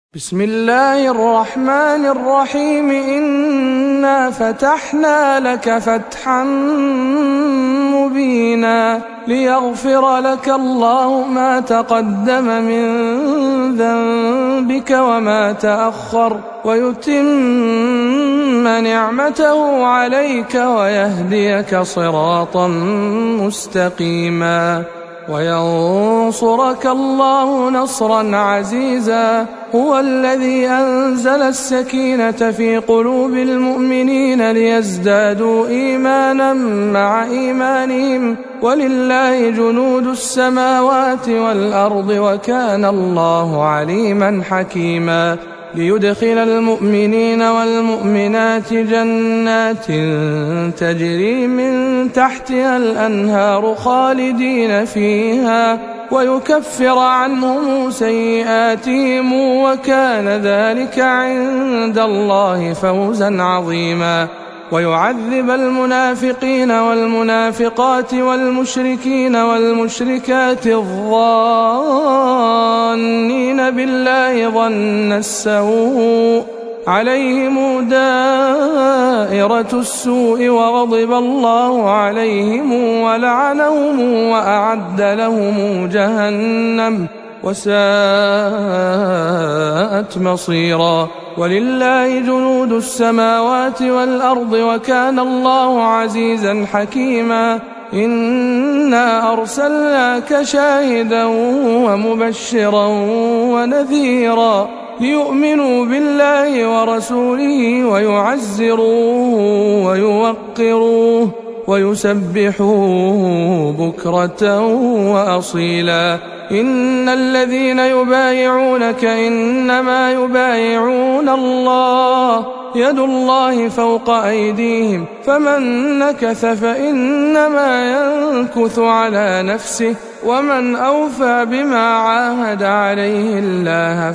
بسم الله الرحمن الرحيم. إنا فتحنا لك فتحا مبينا ليغفر لك الله ما تقدم من ذنبك وما تأخر ويتم نعمته عليك ويهديك صراطا مستقيما وينصرك الله نصرا عزيزا. هو الذي أنزل السكينة في قلوب المؤمنين ليزدادوا إيمانا مع إيمانهم ولله جنود السماوات والأرض وكان الله عليما حكيما. ليدخل المؤمنين والمؤمنات جنات تجري من تحتها الأنهار خالدين فيها ويكفر عنهم سيئاتهم وكان ذلك عند الله فوزا عظيما. ويعذب المنافقين والمنافقات والمشركين والمشركات الظانين بالله ظن السوء عليهم دائرة السوء وغضب الله عليهم ولعنهم وأعد لهم جهنم وساءت مصيرا. ولله جنود السماوات والأرض وكان الله عزيزا حكيما. إنا أرسلناك شاهدا ومبشرا ونذيرا ليؤمنوا بالله ورسوله ويعزروه ويوقروه ويسبحوه بكرة وأصيلا. إن الذين يبايعونك إنما يبايعون الله يد الله فوق أيديهم فمن نكث فإنما ينكث على نفسه ومن أوفى بما عاهد عليه الله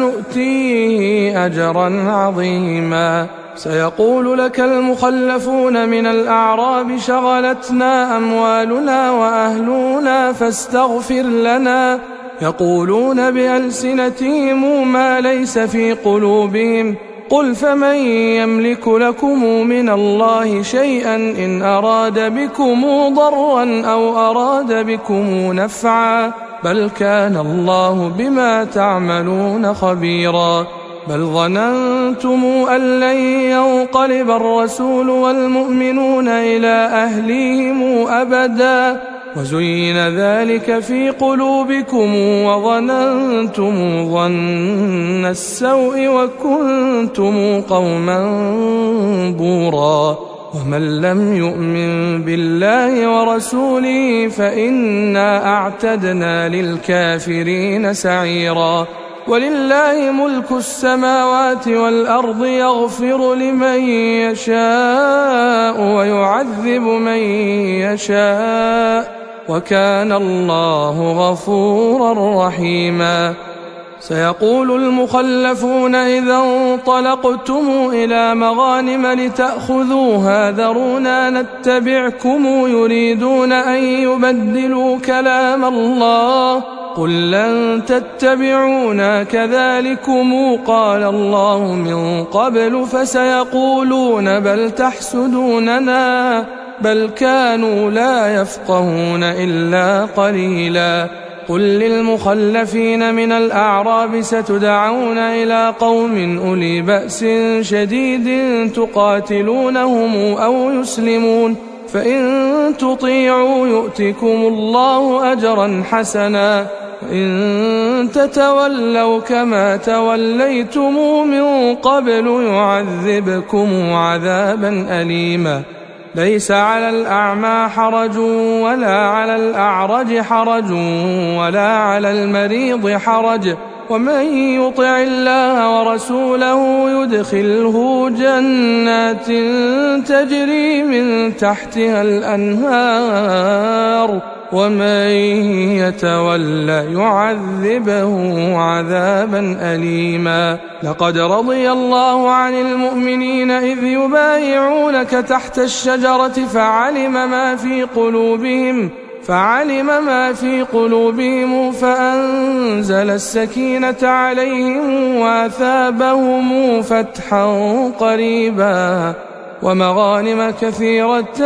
فسنؤتيه أجرا عظيما. سيقول لك المخلفون من الأعراب شغلتنا أموالنا وأهلنا فاستغفر لنا يقولون بألسنتهم ما ليس في قلوبهم قل فمن يملك لكم من الله شيئا إن أراد بكم ضرا أو أراد بكم نفعا بل كان الله بما تعملون خبيرا. بل ظننتم أن لن ينقلب الرسول والمؤمنون إلى أهليهم أبدا وزين ذلك في قلوبكم وظننتم ظن السوء وكنتم قوما بورا. ومن لم يؤمن بالله ورسوله فإنا أعتدنا للكافرين سعيرا. ولله ملك السماوات والأرض يغفر لمن يشاء ويعذب من يشاء وكان الله غفورا رحيما. سيقول المخلفون إذا انطلقتم إلى مغانم لتأخذوها ذرونا نتبعكم يريدون أن يبدلوا كلام الله قل لن تتبعونا كذلكم قال الله من قبل فسيقولون بل تحسدوننا بل كانوا لا يفقهون إلا قليلا. قل للمخلفين من الأعراب ستدعون إلى قوم أولي بأس شديد تقاتلونهم أو يسلمون فإن تطيعوا يؤتكم الله أجرا حسنا وإن تتولوا كما توليتم من قبل يعذبكم عذابا أليما. ليس على الأعمى حرج ولا على الأعرج حرج ولا على المريض حرج ومن يطع الله ورسوله يدخله جنات تجري من تحتها الأنهار ومن يتولى يعذبه عذابا أليما. لقد رضي الله عن المؤمنين إذ يبايعونك تحت الشجرة فعلم ما في قلوبهم فعلم ما في قلوبهم فأنزل السكينة عليهم وأثابهم فتحا قريبا ومغانم كثيرة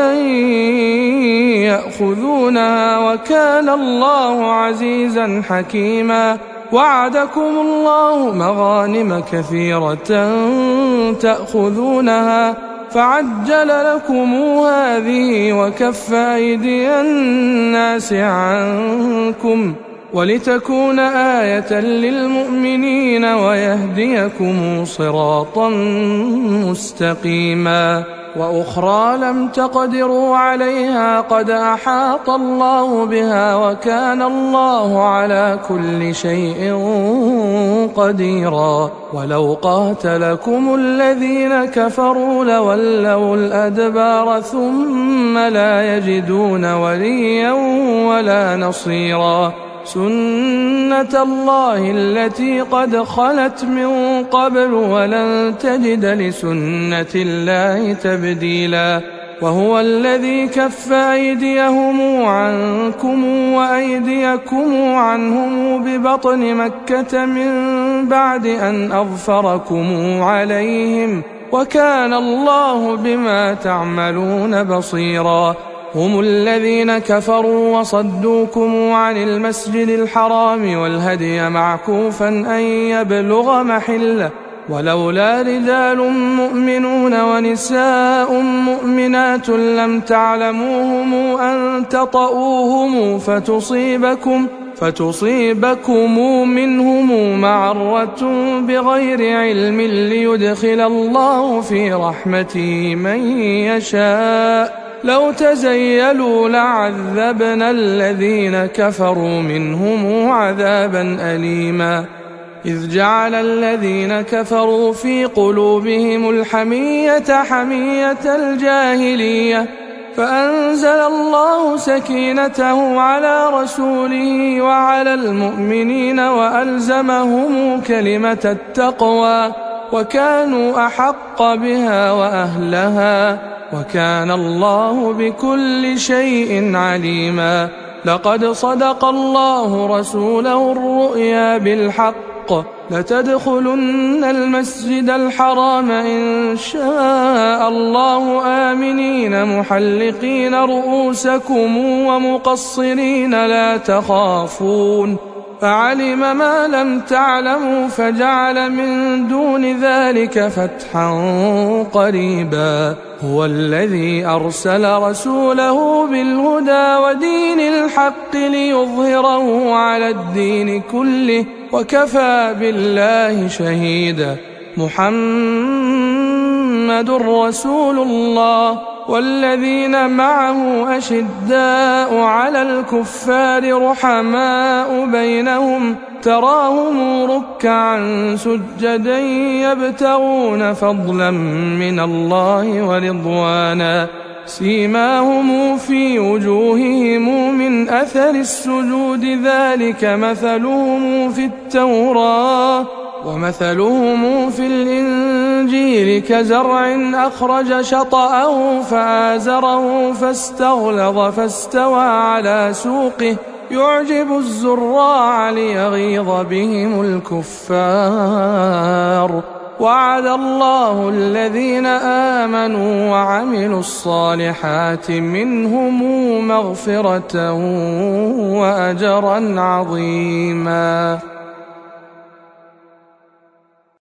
يأخذونها وكان الله عزيزا حكيما. وعدكم الله مغانم كثيرة تأخذونها فعجل لكم هذه وكف أيدي الناس عنكم ولتكون آية للمؤمنين ويهديكم صراطا مستقيما. وأخرى لم تقدروا عليها قد أحاط الله بها وكان الله على كل شيء قديرا. ولو قاتلكم الذين كفروا لولوا الأدبار ثم لا يجدون وليا ولا نصيرا. سنة الله التي قد خلت من قبل ولن تجد لسنة الله تبديلا. وهو الذي كف أيديهم عنكم وأيديكم عنهم ببطن مكة من بعد أن أظفركم عليهم وكان الله بما تعملون بصيرا. هم الذين كفروا وصدوكم عن المسجد الحرام والهدي معكوفا أن يبلغ محله ولولا رجال مؤمنون ونساء مؤمنات لم تعلموهم أن تطؤوهم فتصيبكم منهم معرة بغير علم ليدخل الله في رحمته من يشاء. لو تزيلوا لعذبنا الذين كفروا منهم عذابا أليما. إذ جعل الذين كفروا في قلوبهم الحمية حمية الجاهلية فأنزل الله سكينته على رسوله وعلى المؤمنين وألزمهم كلمة التقوى وكانوا أحق بها وأهلها وكان الله بكل شيء عليما. لقد صدق الله رسوله الرؤيا بالحق لتدخلن المسجد الحرام إن شاء الله آمنين محلقين رؤوسكم ومقصرين لا تخافون فعلم ما لم تعلموا فجعل من دون ذلك فتحا قريبا. هو الذي أرسل رسوله بالهدى ودين الحق ليظهره على الدين كله وكفى بالله شهيدا. محمد رسول الله والذين معه أشداء على الكفار رحماء بينهم تراهم ركعا سجدا يبتغون فضلا من الله ورضوانا سيماهم في وجوههم من أثر السجود ذلك مثلهم في التوراة ومثلهم في الإنجيل كزرع أخرج شطأه فآزره فاستغلظ فاستوى على سوقه يعجب الزراع ليغيظ بهم الكفار. وعد الله الذين آمنوا وعملوا الصالحات منهم مغفرة وأجرا عظيما.